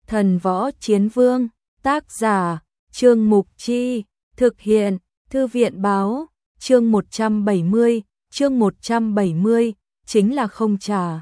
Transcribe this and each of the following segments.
Thần Võ Chiến Vương, tác giả, Trương Mục Chi, thực hiện, Thư viện Báo, chương 170, chính là không trả.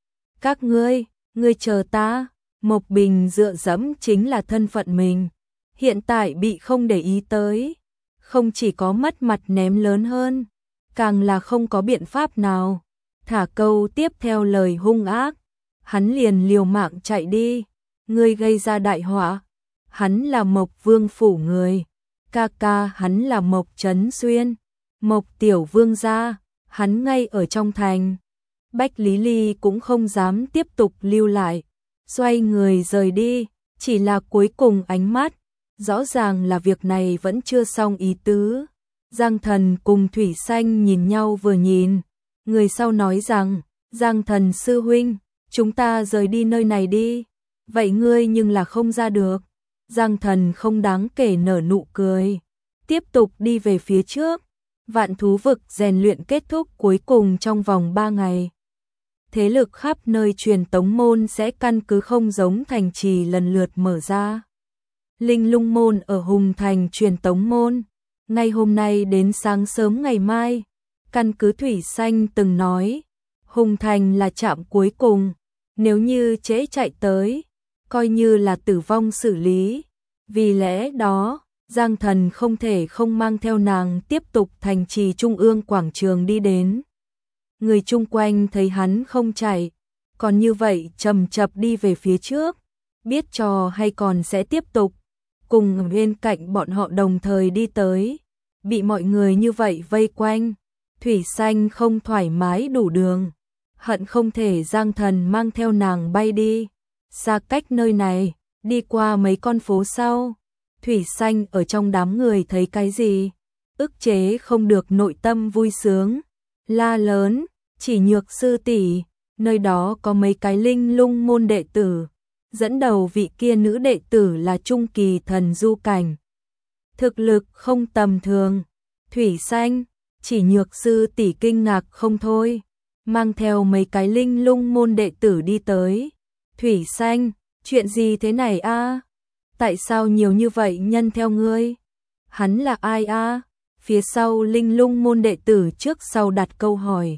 Các ngươi chờ ta, Mộc Bình dựa dẫm chính là thân phận mình, hiện tại bị không để ý tới, không chỉ có mất mặt ném lớn hơn, càng là không có biện pháp nào. Thả câu tiếp theo lời hung ác, hắn liền liều mạng chạy đi, ngươi gây ra đại họa, hắn là Mộc Vương phủ người, ca ca hắn là Mộc Trấn Xuyên, Mộc tiểu vương gia, hắn ngay ở trong thành. Bách Lý Ly cũng không dám tiếp tục lưu lại, xoay người rời đi, chỉ là cuối cùng ánh mắt, rõ ràng là việc này vẫn chưa xong ý tứ. Giang Thần cùng Thủy Xanh nhìn nhau vừa nhìn, người sau nói rằng, Giang Thần sư huynh, chúng ta rời đi nơi này đi, vậy ngươi nhưng là không ra được. Giang Thần không đáng kể nở nụ cười, tiếp tục đi về phía trước. Vạn thú vực rèn luyện kết thúc cuối cùng trong vòng 3 ngày. Thế lực khắp nơi truyền tống môn sẽ căn cứ không giống thành trì lần lượt mở ra. Linh Lung môn ở Hùng Thành truyền tống môn, ngay hôm nay đến sáng sớm ngày mai, căn cứ Thủy Xanh từng nói, Hùng Thành là trạm cuối cùng, nếu như trễ chạy tới, coi như là tử vong xử lý. Vì lẽ đó, Giang Thần không thể không mang theo nàng tiếp tục thành trì trung ương quảng trường đi đến. Người chung quanh thấy hắn không chạy, còn như vậy chậm chậm đi về phía trước, biết trò hay còn sẽ tiếp tục, cùng bên cạnh bọn họ đồng thời đi tới, bị mọi người như vậy vây quanh, Thủy Xanh không thoải mái đủ đường, hận không thể Giang Thần mang theo nàng bay đi, xa cách nơi này, đi qua mấy con phố sau. Thủy Xanh ở trong đám người thấy cái gì, ức chế không được nội tâm vui sướng, la lớn, Chỉ Nhược sư tỷ, nơi đó có mấy cái Linh Lung môn đệ tử, dẫn đầu vị kia nữ đệ tử là trung kỳ thần du cảnh, thực lực không tầm thường. Thủy Xanh, Chỉ Nhược sư tỷ kinh ngạc không thôi, mang theo mấy cái Linh Lung môn đệ tử đi tới. Thủy Xanh, chuyện gì thế này a? Tại sao nhiều như vậy nhân theo ngươi? Hắn là ai a? Phía sau Linh Lung môn đệ tử trước sau đặt câu hỏi.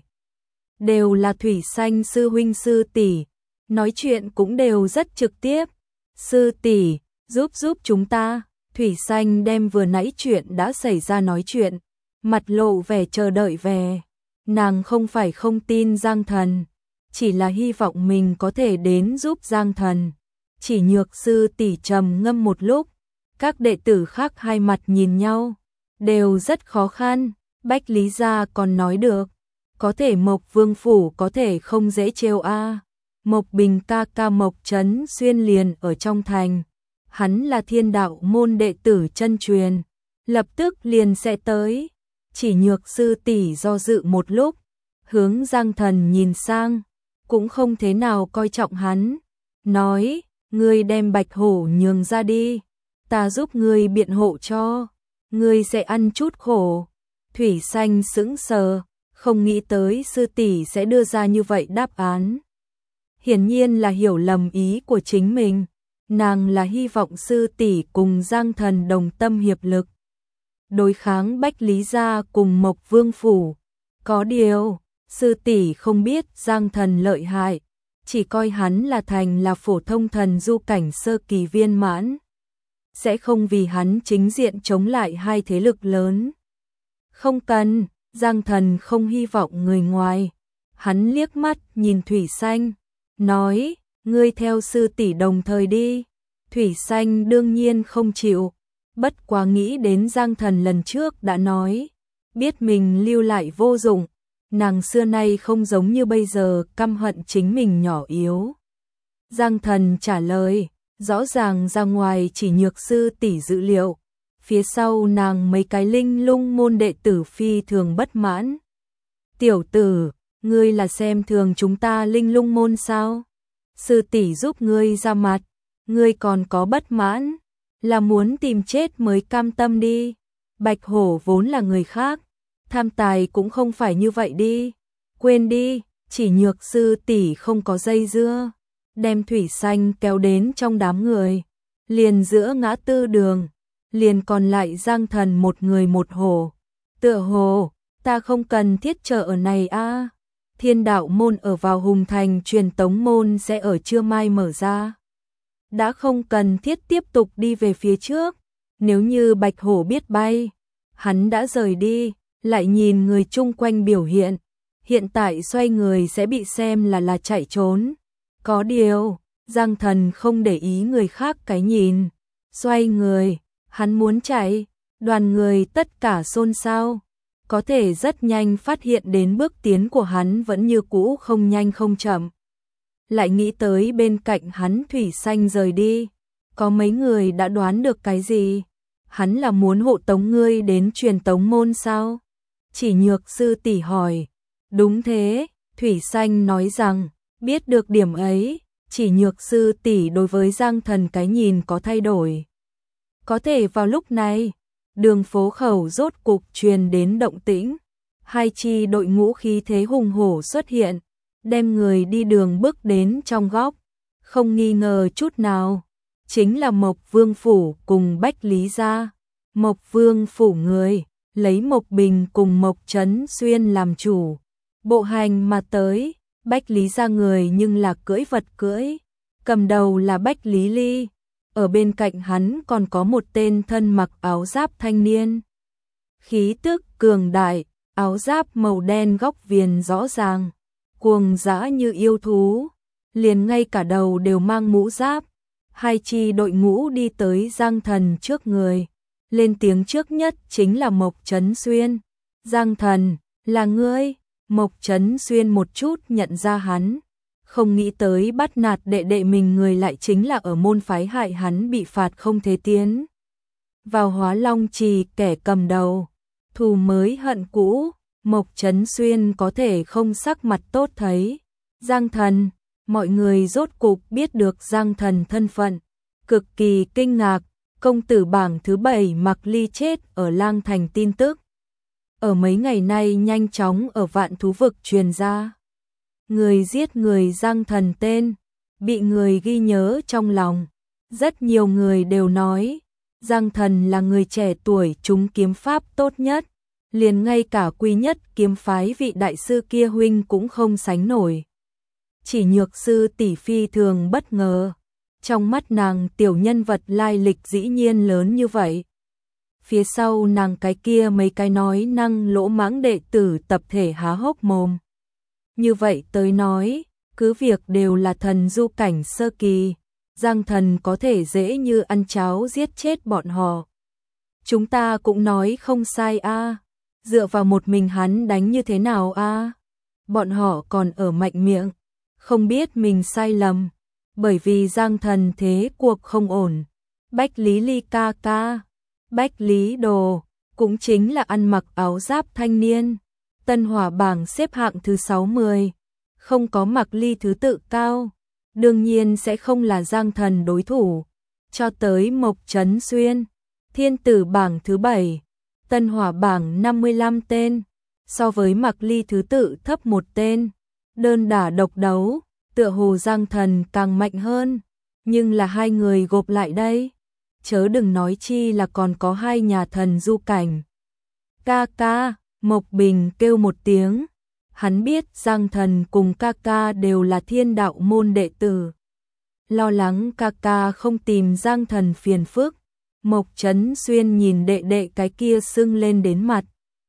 Đều là Thủy Xanh sư huynh sư tỷ, nói chuyện cũng đều rất trực tiếp. Sư tỷ, giúp chúng ta. Thủy Xanh đem vừa nãy chuyện đã xảy ra nói chuyện, mặt lộ vẻ chờ đợi vẻ. Nàng không phải không tin Giang Thần, chỉ là hy vọng mình có thể đến giúp Giang Thần. Chỉ Nhược sư tỷ trầm ngâm một lúc, các đệ tử khác hai mặt nhìn nhau, đều rất khó khăn. Bách Lý gia còn nói được, có thể Mộc Vương phủ có thể không dễ trêu a. Mộc Bình ca ca Mộc Trấn Xuyên liền ở trong thành, hắn là Thiên Đạo môn đệ tử chân truyền, lập tức liền sẽ tới. Chỉ Nhược sư tỷ do dự một lúc, hướng Giang Thần nhìn sang, cũng không thế nào coi trọng hắn, nói: ngươi đem Bạch Hổ nhường ra đi, ta giúp ngươi biện hộ cho, ngươi sẽ ăn chút khổ. Thủy Xanh sững sờ, không nghĩ tới sư tỷ sẽ đưa ra như vậy đáp án. Hiển nhiên là hiểu lầm ý của chính mình, nàng là hy vọng sư tỷ cùng Giang Thần đồng tâm hiệp lực, đối kháng Bách Lý gia cùng Mộc Vương phủ. Có điều, sư tỷ không biết Giang Thần lợi hại, chỉ coi hắn là thành là phổ thông thần du cảnh sơ kỳ viên mãn, sẽ không vì hắn chính diện chống lại hai thế lực lớn. Không cần, Giang Thần không hy vọng người ngoài. Hắn liếc mắt nhìn Thủy Xanh, nói: ngươi theo sư tỷ đồng thời đi. Thủy Xanh đương nhiên không chịu, bất quá nghĩ đến Giang Thần lần trước đã nói, biết mình lưu lại vô dụng, nàng xưa nay không giống như bây giờ căm hận chính mình nhỏ yếu. Giang Thần trả lời, rõ ràng ra ngoài Chỉ Nhược sư tỷ dữ liệu, phía sau nàng mấy cái Linh Lung môn đệ tử phi thường bất mãn. Tiểu tử, ngươi là xem thường chúng ta Linh Lung môn sao? Sư tỷ giúp ngươi ra mặt, ngươi còn có bất mãn, là muốn tìm chết mới cam tâm đi. Bạch Hổ vốn là người khác, tham tài cũng không phải như vậy đi. Quên đi, Chỉ Nhược sư tỷ không có dây dưa. đem Thủy Xanh kéo đến trong đám người. Liền giữa ngã tư đường, liền còn lại Giang Thần một người một hồ. Tựa hồ, ta không cần thiết chờ ở này a. Thiên đạo môn ở vào Hùng Thành, truyền tống môn sẽ ở trưa mai mở ra. Đã không cần thiết tiếp tục đi về phía trước. Nếu như Bạch Hổ biết bay, hắn đã rời đi, lại nhìn người chung quanh biểu hiện. Hiện tại xoay người sẽ bị xem là chạy trốn. Có điều, Giang Thần không để ý người khác cái nhìn. Xoay người, hắn muốn chạy, đoàn người tất cả xôn xao. Có thể rất nhanh phát hiện đến bước tiến của hắn vẫn như cũ không nhanh không chậm. Lại nghĩ tới bên cạnh hắn Thủy Xanh rời đi. Có mấy người đã đoán được cái gì? Hắn là muốn hộ tống ngươi đến truyền tống môn sao? Chỉ Nhược sư tỷ hỏi. Đúng thế, Thủy Xanh nói rằng, biết được điểm ấy, Chỉ Nhược sư tỷ đối với Giang Thần cái nhìn có thay đổi. Có thể vào lúc này, đường phố khẩu rốt cục truyền đến động tĩnh. Hai chi đội ngũ khí thế hùng hổ xuất hiện, đem người đi đường bước đến trong góc. Không nghi ngờ chút nào, chính là Mộc Vương Phủ cùng Bách Lý Gia. Mộc Vương Phủ người, lấy Mộc Bình cùng Mộc Trấn Xuyên làm chủ. Bộ hành mà tới, Bách Lý Gia người nhưng là cưỡi vật cưỡi. Cầm đầu là Bách Lý Ly. Ở bên cạnh hắn còn có một tên thân mặc áo giáp thanh niên. Khí tức cường đại, áo giáp màu đen góc viền rõ ràng, cuồng dã như yêu thú, liền ngay cả đầu đều mang mũ giáp. Hai chi đội ngũ đi tới Giang Thần trước người, lên tiếng trước nhất chính là Mộc Trấn Xuyên. Giang Thần, là ngươi? Mộc Trấn Xuyên một chút nhận ra hắn. Không nghĩ tới bắt nạt đệ đệ mình người lại chính là ở môn phái hại hắn bị phạt không thể tiến vào Hóa Long Trì kẻ cầm đầu. Thù mới hận cũ, Mộc Trấn Xuyên có thể không sắc mặt tốt thấy. Giang Thần, mọi người rốt cục biết được Giang Thần thân phận. Cực kỳ kinh ngạc, công tử bảng thứ 7 Mạc Ly chết ở Lang Thành tin tức. Ở mấy ngày nay nhanh chóng ở Vạn Thú Vực truyền ra. Người giết người Giang Thần tên, bị người ghi nhớ trong lòng. Rất nhiều người đều nói, Giang Thần là người trẻ tuổi trúng kiếm pháp tốt nhất. Liền ngay cả quý nhất kiếm phái vị đại sư kia huynh cũng không sánh nổi. Chỉ Nhược sư tỷ phi thường bất ngờ. Trong mắt nàng tiểu nhân vật lai lịch dĩ nhiên lớn như vậy. Phía sau nàng cái kia mấy cái nói năng lỗ mãng đệ tử tập thể há hốc mồm. Như vậy tới nói, cứ việc đều là thần du cảnh sơ kỳ, Giang Thần có thể dễ như ăn cháo giết chết bọn họ. Chúng ta cũng nói không sai a, dựa vào một mình hắn đánh như thế nào a? Bọn họ còn ở mạnh miệng, không biết mình sai lầm, bởi vì Giang Thần thế cuộc không ổn. Bách Lý Ly ca ca, Bách Lý Đồ, cũng chính là ăn mặc áo giáp thanh niên. Tân Hỏa bảng xếp hạng thứ 60, không có Mạc Ly thứ tự cao, đương nhiên sẽ không là Giang Thần đối thủ. Cho tới Mộc Trấn Xuyên, Thiên Tử bảng thứ 7, Tân Hỏa bảng 55 tên, so với Mạc Ly thứ tự thấp một tên. Đơn đả độc đấu, tựa hồ Giang Thần càng mạnh hơn, nhưng là hai người gộp lại đây, chớ đừng nói chi là còn có hai nhà thần du cảnh. Ca ca, Mộc Bình kêu một tiếng, hắn biết Giang Thần cùng ca ca đều là Thiên đạo môn đệ tử. Lo lắng ca ca không tìm Giang Thần phiền phức, Mộc Trấn Xuyên nhìn đệ đệ cái kia sưng lên đến mặt.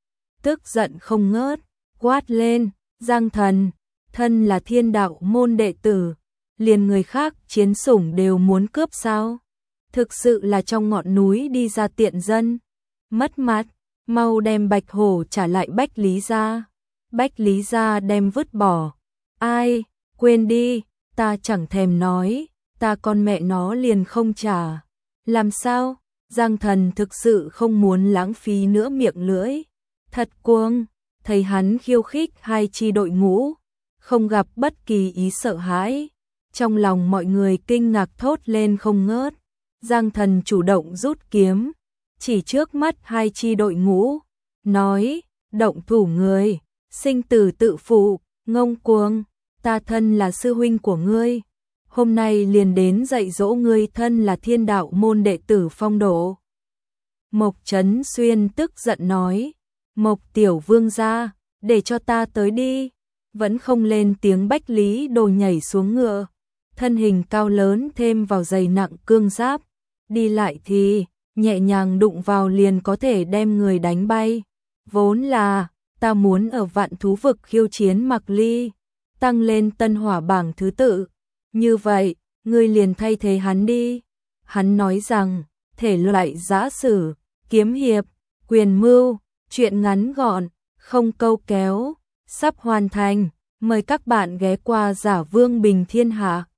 Tức giận không ngớt, quát lên, Giang Thần, thân là Thiên đạo môn đệ tử, liền người khác chiến sủng đều muốn cướp sao? Thực sự là trong ngọn núi đi ra tiện dân, mất mặt. Mau đem Bạch Hổ trả lại Bách Lý Gia. Bách Lý Gia đem vứt bỏ. Ai, quên đi, ta chẳng thèm nói, ta con mẹ nó liền không trả. Làm sao? Giang Thần thực sự không muốn lãng phí nữa miệng lưỡi. Thật cuồng, thấy hắn khiêu khích hai chi đội ngũ, không gặp bất kỳ ý sợ hãi. Trong lòng mọi người kinh ngạc thốt lên không ngớt. Giang Thần chủ động rút kiếm, chỉ trước mắt hai chi đội ngũ, nói, động thủ người, sinh tử tự phụ, ngông cuồng, ta thân là sư huynh của ngươi, hôm nay liền đến dạy dỗ ngươi thân là Thiên Đạo môn đệ tử phong độ. Mộc Chấn Xuyên tức giận nói, Mộc tiểu vương gia, để cho ta tới đi. Vẫn không lên tiếng Bách Lý Đồ nhảy xuống ngựa, thân hình cao lớn thêm vào dày nặng cương giáp, đi lại thì nhẹ nhàng đụng vào liền có thể đem người đánh bay. Vốn là ta muốn ở Vạn Thú Vực khiêu chiến Mạc Ly, tăng lên tân hỏa bảng thứ tự, như vậy, ngươi liền thay thế hắn đi. Hắn nói rằng, thể loại giã sử, kiếm hiệp, quyền mưu, chuyện ngắn gọn, không câu kéo, sắp hoàn thành, mời các bạn ghé qua Giả Vương Bình Thiên Hạ.